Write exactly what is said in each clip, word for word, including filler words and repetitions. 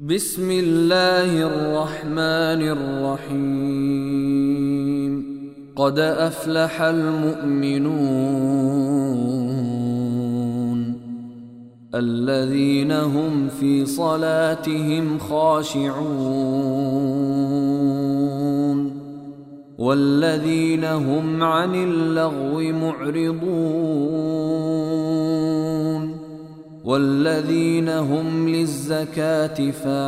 بسم الله الرحمن الرحيم. قد أفلح المؤمنون الذين هم في صلاتهم خاشعون والذين هم عن اللغو معرضون والذين هم للزكاة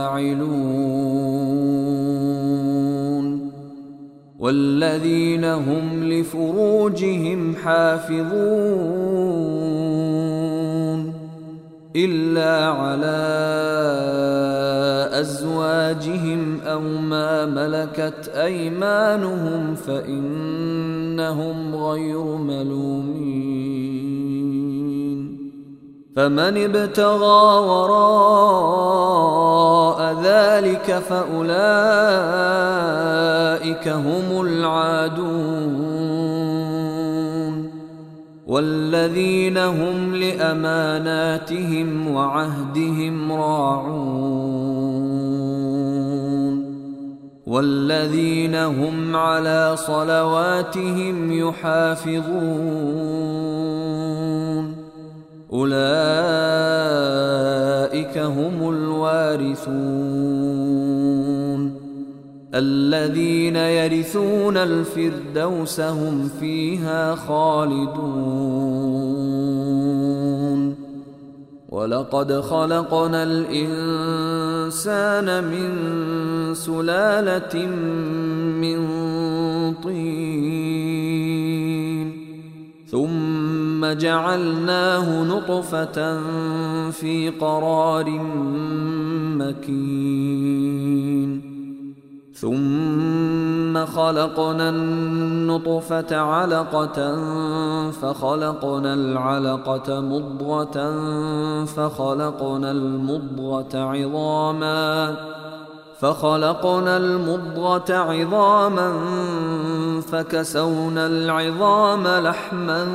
فاعلون والذين هم لفروجهم حافظون إلا على أزواجهم أو ما ملكت أيمانهم فإنهم غير ملومين. فمن ابتغى وراء ذلك فأولئك هم العادون والذين هم لأماناتهم وعهدهم راعون والذين هم على صلواتهم يحافظون أولئك هم الوارثون الذين يرثون الفردوس هم فيها خالدون. ولقد خلقنا الإنسان من سلالة من طين ثم جعلناه نطفة في قرار مكين ثم خلقنا النطفة علقة فخلقنا العلقة مضغة فخلقنا المضغة عظاما فخلقنا المضغة عظاما فكسونا العظام لحما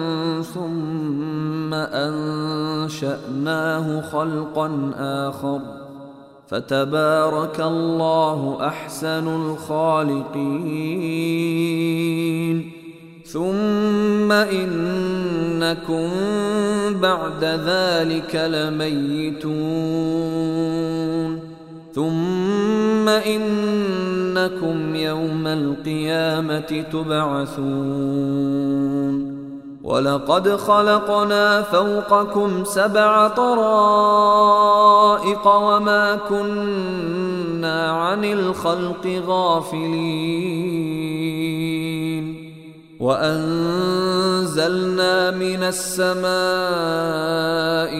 ثم أنشأناه خلقا آخر فتبارك الله أحسن الخالقين. ثم إنكم بعد ذلك لميتون ثم إنكم يوم القيامة تبعثون. ولقد خلقنا فوقكم سبع طرائق وما كنا عن الخلق غافلين وأنزلنا من السماء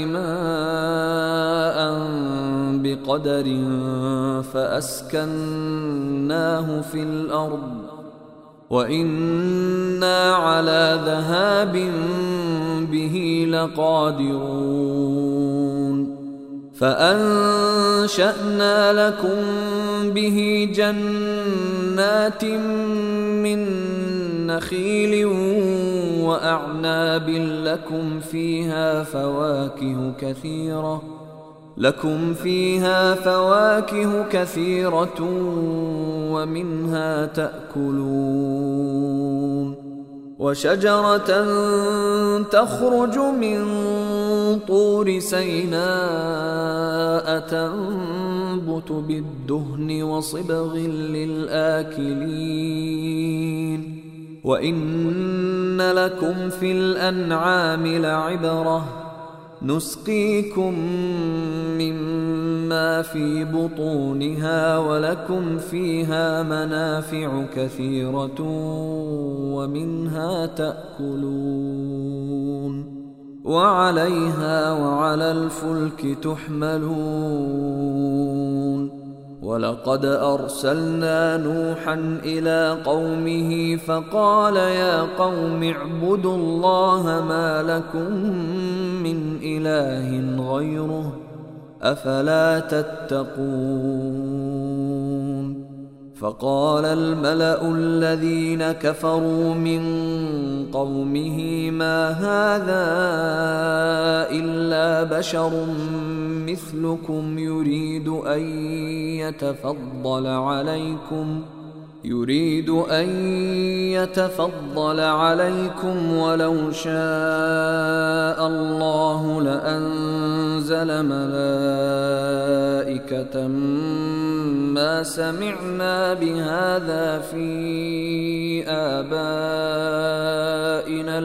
ماء بقدر فأسكناه في الأرض وإنا على ذهاب به لقادرون. فأنشأنا لكم به جنات من نخيل وأعناب لكم فيها فواكه كثيرة لكم فيها فواكه كثيرة ومنها تأكلون. وشجرة تخرج من طور سيناء تنبت بالدهن وصبغ للآكلين وإن لكم في الأنعام لعبرة نسقيكم مما في بطونها ولكم فيها منافع كثيرة ومنها تأكلون وعليها وعلى الفلك تحملون. ولقد أرسلنا نوحا إلى قومه فقال يا قوم اعبدوا الله ما لكم من إله غيره أفلا تتقون. فقال الملأ الذين كفروا من قومه ما هذا إلا بشر مثلكم يريد أن يتفضل عليكم يريد أن يتفضل عليكم ولو شاء الله لأنزل ملائكة ما سمعنا بهذا في آبائنا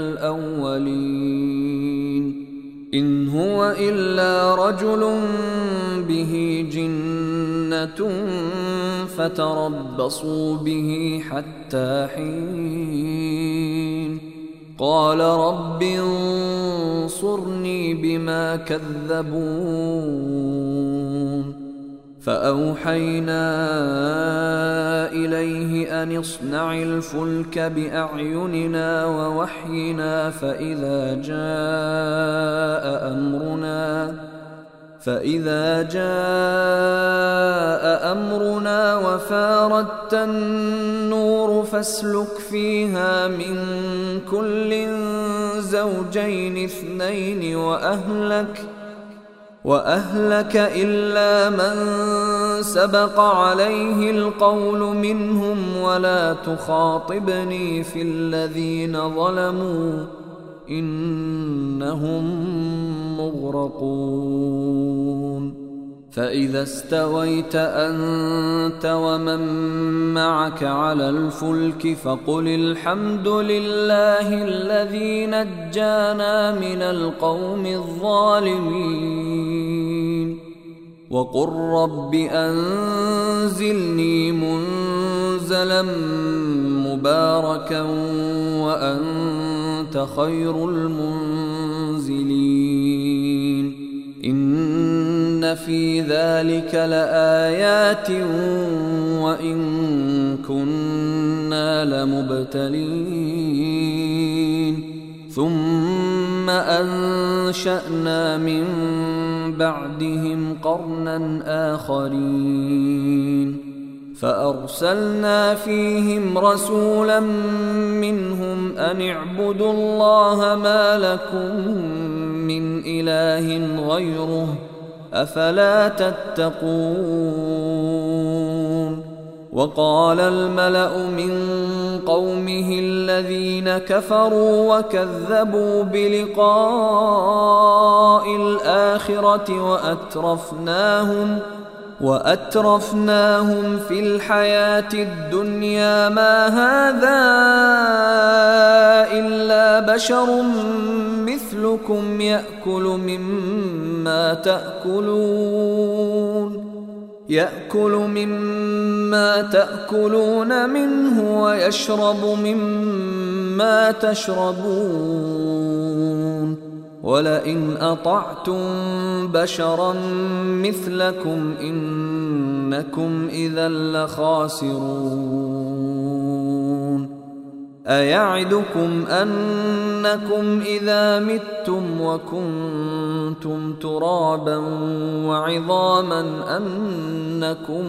الأولين إن هو إلا رجل به جنة فتربصوا به حتى حين قال رب انصرني بما كذبون فأوحينا إليه أن اصنع الفلك بأعيننا ووحينا فإذا جاء أمرنا فإذا جاء أمرنا وفاردت النور فاسلك فيها من كل زوجين اثنين وأهلك وأهلك إلا من سبق عليه القول منهم ولا تخاطبني في الذين ظلموا إنهم مغرقون فإذا استويت أنت ومن معك على الفلك فقل الحمد لله الذي نجانا من القوم الظالمين وقل رب أنزلني منزلا مباركا وأنت خير المنزلين إن في ذلك لآيات وإن كنا لمبتلين ثم أنشأنا من بعدهم قرنا آخرين فأرسلنا فيهم رسولا منهم أن اعبدوا الله ما لكم من إله غيره أفلا تتقون وقال الملأ من قومه الذين كفروا وكذبوا بلقاء الآخرة وأترفناهم وأترفناهم في الحياة الدنيا ما هذا إلا بشر مثلكم يأكل مما تأكلون يأكل مما تأكلون منه ويشرب مما تشربون ولئن أطعتم بشرا مثلكم إنكم إذا لخاسرون أيعدكم أنكم إذا متم وكنتم ترابا وعظاما أنكم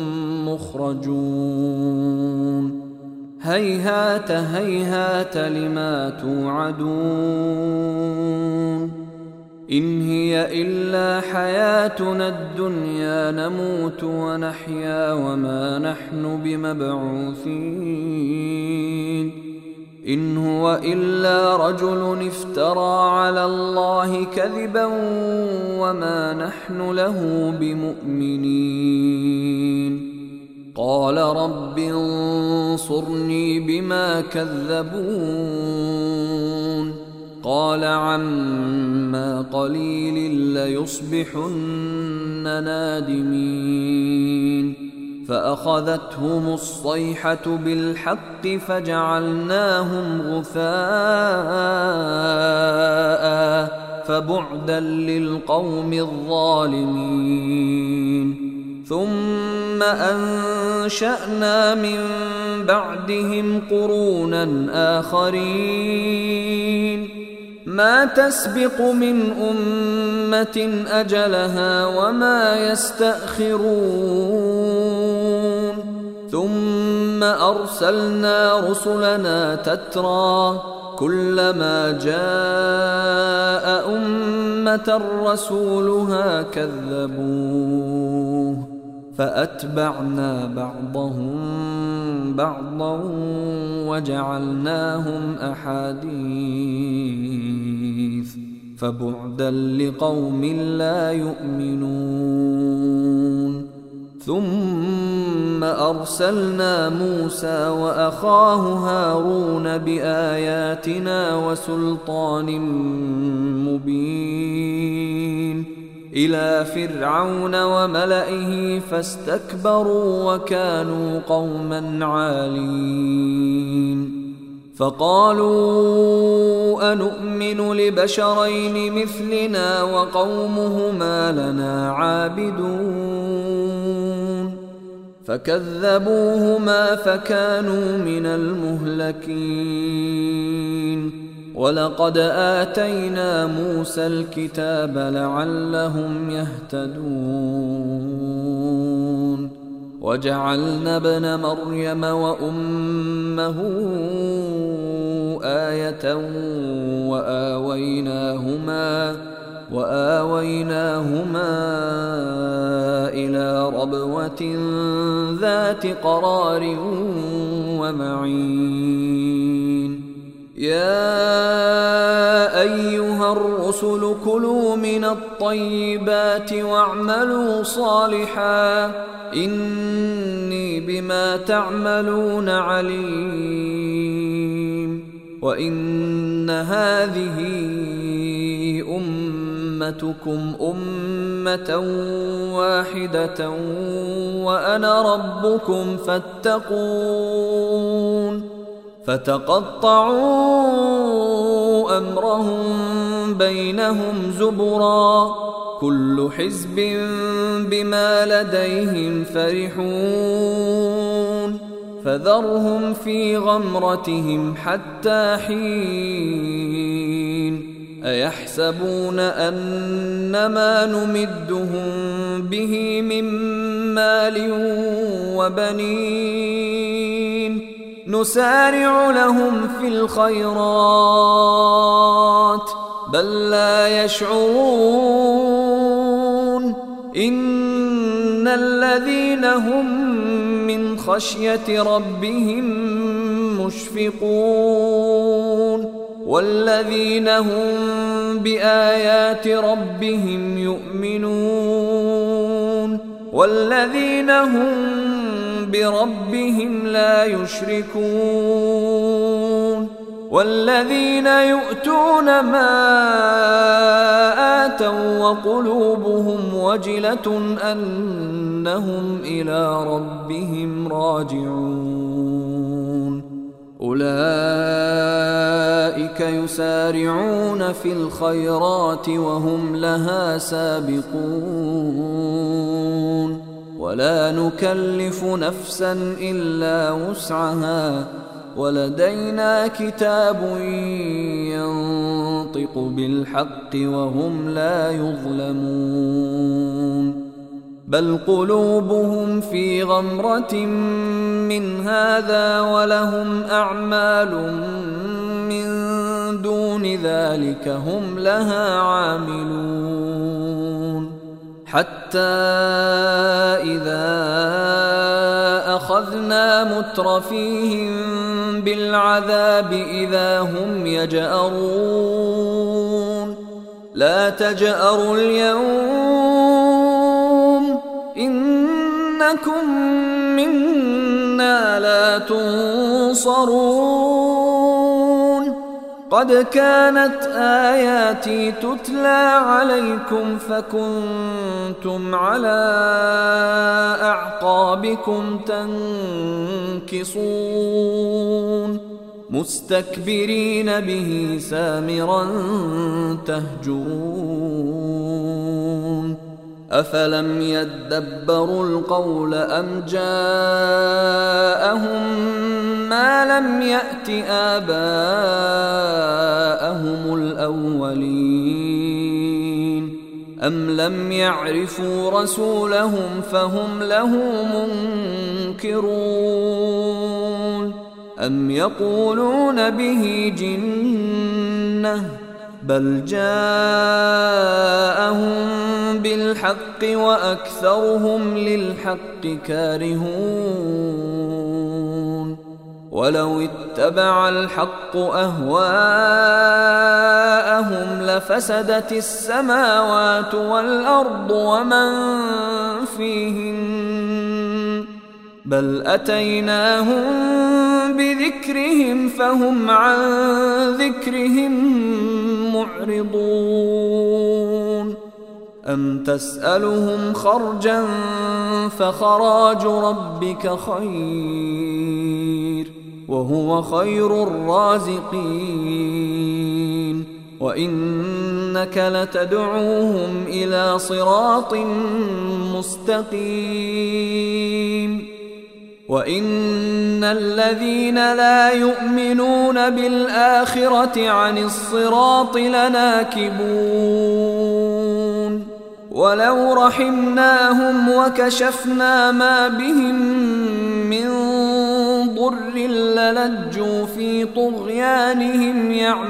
مخرجون هيهات هيهات لما توعدون إن هي إلا حياتنا الدنيا نموت ونحيا وما نحن بمبعوثين إن هو إلا رجل افترى على الله كذبا وما نحن له بمؤمنين قال رب انصرني بما كذبون قال عما قليل ليصبحن نادمين فأخذتهم الصيحة بالحق فجعلناهم غثاء فبعدا للقوم الظالمين ثم أنشأنا من بعدهم قرونا آخرين ما تسبق من أمة أجلها وما يستأخرون ثم أرسلنا رسلنا تترى كلما جاء أمة رسولها كذبوه فأتبعنا بعضهم بعضا وجعلناهم أحاديث فبعدا لقوم لا يؤمنون. ثم أرسلنا موسى وأخاه هارون بآياتنا وسلطان مبين إلى فرعون وملئه فاستكبروا وكانوا قوما عالين. فقالوا أنؤمن لبشرين مثلنا وقومهما لنا عابدون فكذبوهما فكانوا من المهلكين. ولقد آتينا موسى الكتاب لعلهم يهتدون وجعلنا ابن مريم وأمه آية وآويناهما وآويناهما إلى ربوة ذات قرار ومعين. يا أيها الرسل كلوا من الطيبات واعملوا صالحا إني بما تعملون عليم. وإن هذه أمتكم أمة واحدة وأنا ربكم فاتقون. فتقطعوا أمرهم بينهم زبرا كل حزب بما لديهم فرحون. فذرهم في غمرتهم حتى حين. أيحسبون أنما نمدهم به من مال وبنين نسارع لهم في الخيرات بل لا يشعرون. إن الذين هم من خشية ربهم مشفقون والذين هم بآيات ربهم يؤمنون والذين هم بربهم لا يشركون والذين يؤتون ما آتوا وقلوبهم وجلة أنهم إلى ربهم راجعون. أولئك يسارعون في الخيرات وهم لها سابقون ولا نكلف نفسا إلا وسعها ولدينا كتاب ينطق بالحق وهم لا يظلمون. بل قلوبهم في غمرة من هذا ولهم أعمال من دون ذلك هم لها عاملون. حتى إذا أخذنا مترفيهم بالعذاب إذا هم يجأرون. لا تجأروا اليوم إنكم منا لا تنصرون. قد كانت آياتي تتلى عليكم فكنتم على أعقابكم تنكصون مستكبرين به سامرا تهجرون. أفلم يدبروا القول أم جاءهم ما لم يأت آباءهم الأولين أم لم يعرفوا رسولهم فهم له منكرون أم يقولون به جنة بل جاءهم بالحق وأكثرهم للحق كارهون ولو اتبع الحق أهواءهم لفسدت السماوات والأرض ومن فيهن بل أتيناهم بذكرهم فهم عن ذكرهم معرضون أم تسألهم خرجا فخراج ربك خير وهو خير الرازقين وإنك لتدعوهم إلى صراط مستقيم وإن الذين لا يؤمنون بالآخرة عن الصراط لناكبون ولو رحمناهم وكشفنا ما بهم من ضر للجوا في طغيانهم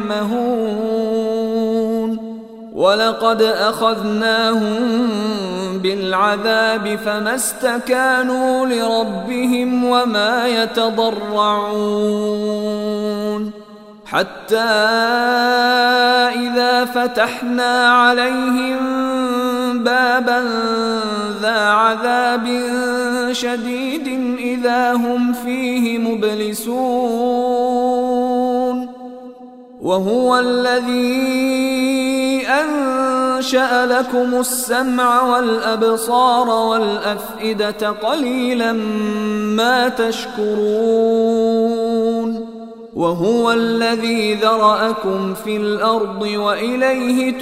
يعمهون ولقد أخذناهم بالعذاب فما استكانوا لربهم وما يتضرعون حتى إذا فتحنا عليهم بابا ذا عذاب شديد إذا هم فيه مبلسون وهو الذي أنشأ لكم السمع والأبصار والأفئدة قليلا ما تشكرون وهو الذي ذرأكم في الأرض وإليه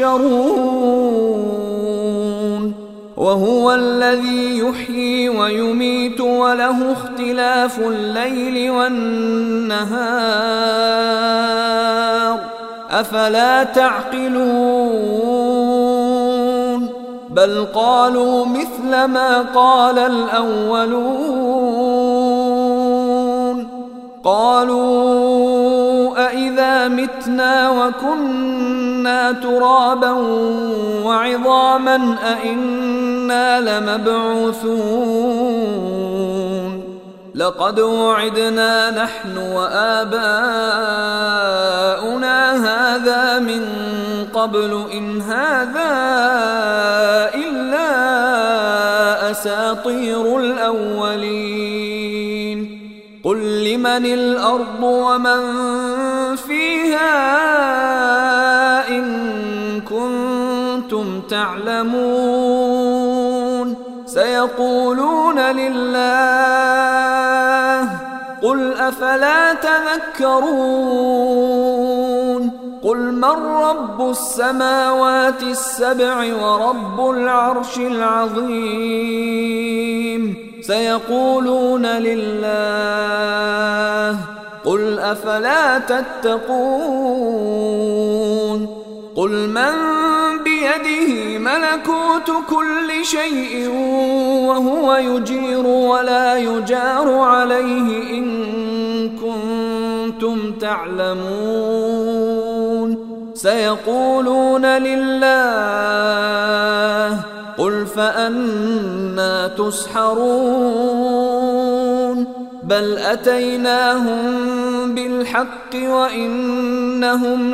تحشرون وهو الذي يحيي ويميت وله اختلاف الليل والنهار أفلا تعقلون بل قالوا مثل ما قال الأولون قالوا أإذا متنا وكنا ترابا وعظاما أإنا لمبعوثون لقد وعدنا نحن وآباؤنا هذا من قبل إن هذا إلا أساطير الأولين قل لمن الأرض ومن فيها إن كنتم تعلمون سيقولون لله قل أفلا تذكرون قل من رب السماوات السبع ورب العرش العظيم سيقولون لله قل أفلا تتقون قل من بيده ملكوت كل شيء وهو يجير ولا يجار عليه إن كنتم تعلمون سيقولون لله قل فأنى تسحرون بل أتيناهم بالحق وإنهم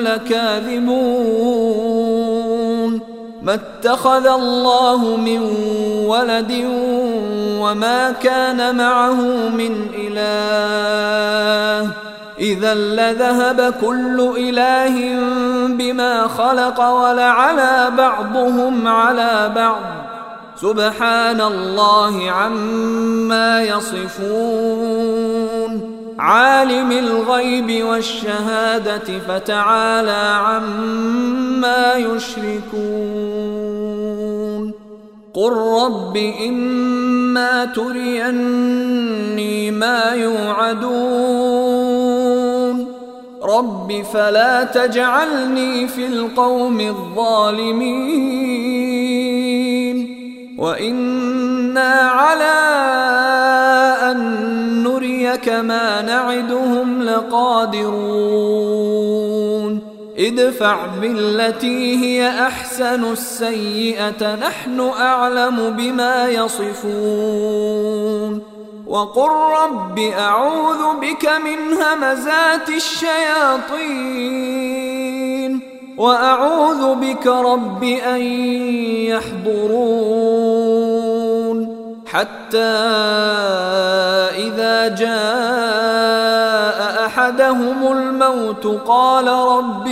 لكاذبون ما اتخذ الله من ولد وما كان معه من إله إذا لذهب كل إله بما خلق ولعلى بعضهم على بعض سبحان الله عما يصفون عالم الغيب والشهادة فتعالى عما يشركون قل رب إما تريني ما يوعدون رب فلا تجعلني في القوم الظالمين وإنا على أن نريك ما نعدهم لقادرون ادفع بالتي هي أحسن السيئة نحن أعلم بما يصفون وقل رب أعوذ بك من همزات الشياطين وأعوذ بك رب أن يحضرون حتى إذا جاء أحدهم الموت قال رب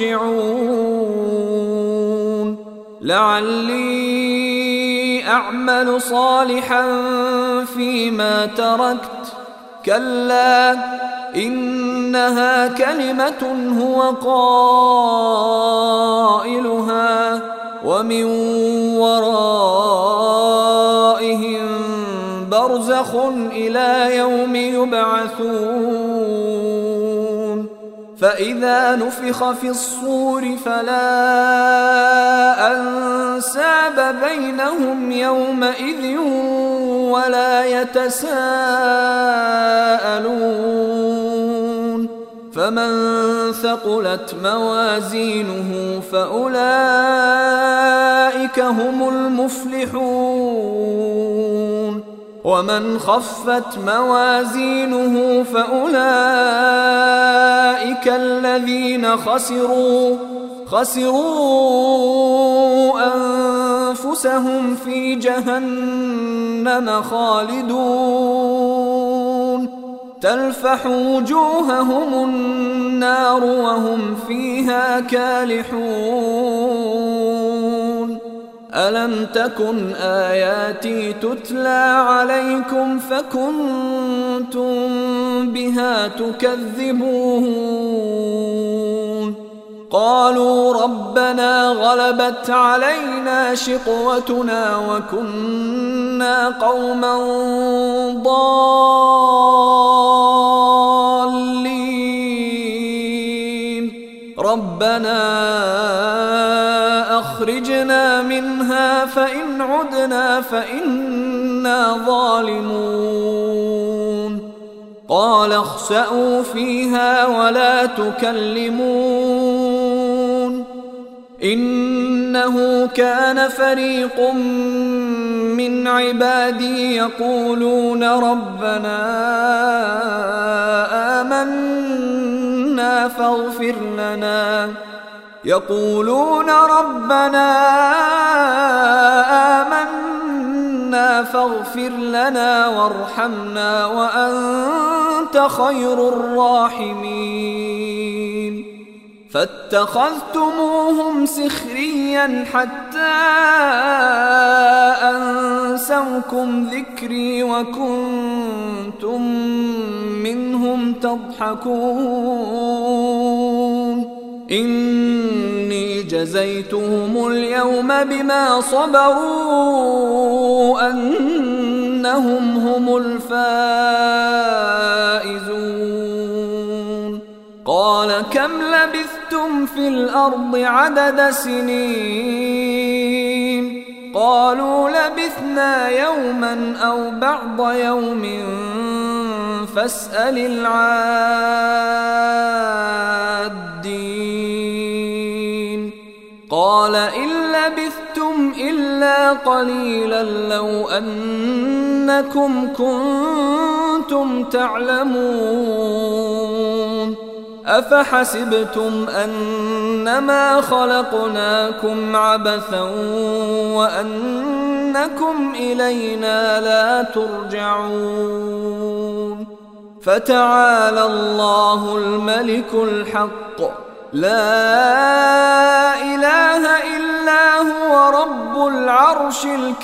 ارجعون لعلي أعمل صالحا فيما تركت كلا إنها كلمة هو قائلها ومن ورائهم برزخ إلى يوم يبعثون فإذا نفخ في الصور فلا أنساب بينهم يومئذ ولا يتساءلون فمن ثقلت موازينه فأولئك هم المفلحون ومن خفت موازينه فأولئك الذين خسروا خسروا أنفسهم في جهنم خالدون تلفح وجوههم النار وهم فيها كالحون ألم تكن آياتي تتلى عليكم فكنتم بها تكذبون قالوا ربنا غلبت علينا شقوتنا وكنا قوما ضالين ربنا أخرجنا منها فإن عدنا فإنا ظالمون قال اخسئوا فيها ولا تكلمون إنه كان فريق من عبادي يقولون ربنا آمنا فاغفر لنا يقولون ربنا آمنا فاغفر لنا وارحمنا وأنت خير الراحمين فاتخذتموهم سخريا حتى أنسوكم ذكري وكنتم منهم تضحكون إني جزيتهم اليوم بما صبروا أنهم هم الفائزون قال كم لبثتم في الأرض عدد سنين قالوا لبثنا يوما أو بعض يوم فاسأل العادين قال إن لبثتم إلا قليلا لو أنكم كنتم تعلمون أفحسبتم أنما خلقناكم عبثا وأنكم إلينا لا ترجعون فتعالى الله الملك الحق لا إله إلا هو رب العرش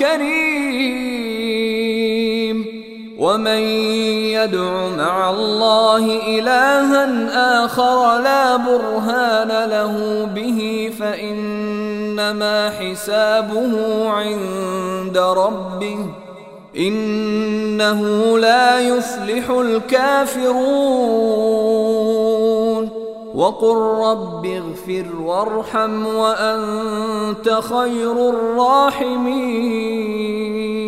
الكريم ومن يدع مع الله إلها آخر لا برهان له به فإنما حسابه عند ربه إنه لا يفلح الكافرون وقل رب اغفر وارحم وأنت خير الراحمين.